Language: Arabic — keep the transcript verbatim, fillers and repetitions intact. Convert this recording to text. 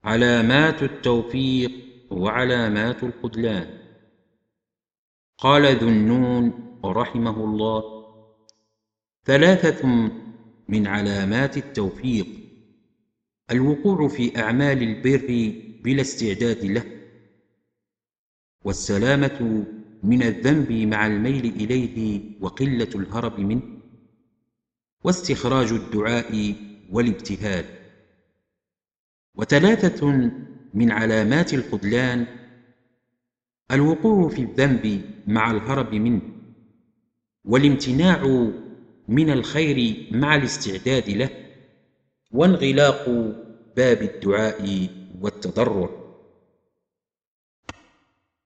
علامات التوفيق وعلامات الخذلان. قال ذو النون رحمه الله: ثلاثة من علامات التوفيق: الوقوع في أعمال البر بلا استعداد له، والسلامة من الذنب مع الميل إليه وقلة الهرب منه، واستخراج الدعاء والابتهال. وثلاثة من علامات الخذلان: الوقوع في الذنب مع الهرب منه، والامتناع من الخير مع الاستعداد له، وانغلاق باب الدعاء والتضرع.